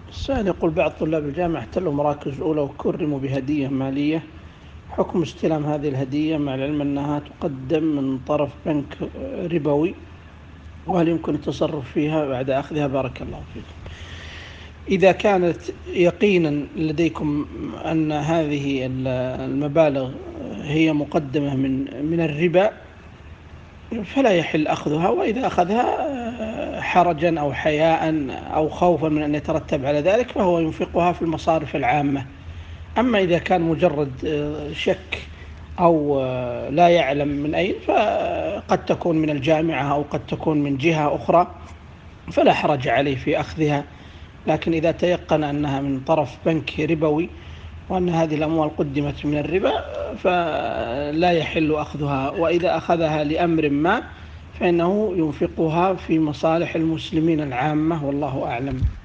السائل يقول: بعض طلاب الجامعة احتلوا مراكز أولى وكرموا بهدية مالية، حكم استلام هذه الهدية مع العلم أنها تقدم من طرف بنك ربوي، وهل يمكن التصرف فيها بعد أخذها؟ بارك الله فيكم. إذا كانت يقينا لديكم أن هذه المبالغ هي مقدمة من الربا فلا يحل أخذها، وإذا أخذها حرجا أو حياء أو خوفا من أن يترتب على ذلك فهو ينفقها في المصارف العامة. أما إذا كان مجرد شك أو لا يعلم من أين، فقد تكون من الجامعة أو قد تكون من جهة أخرى، فلا حرج عليه في أخذها. لكن إذا تيقن أنها من طرف بنك ربوي وأن هذه الأموال قدمت من الربا فلا يحل أخذها، وإذا أخذها لأمر ما فإنه ينفقها في مصالح المسلمين العامة، والله أعلم.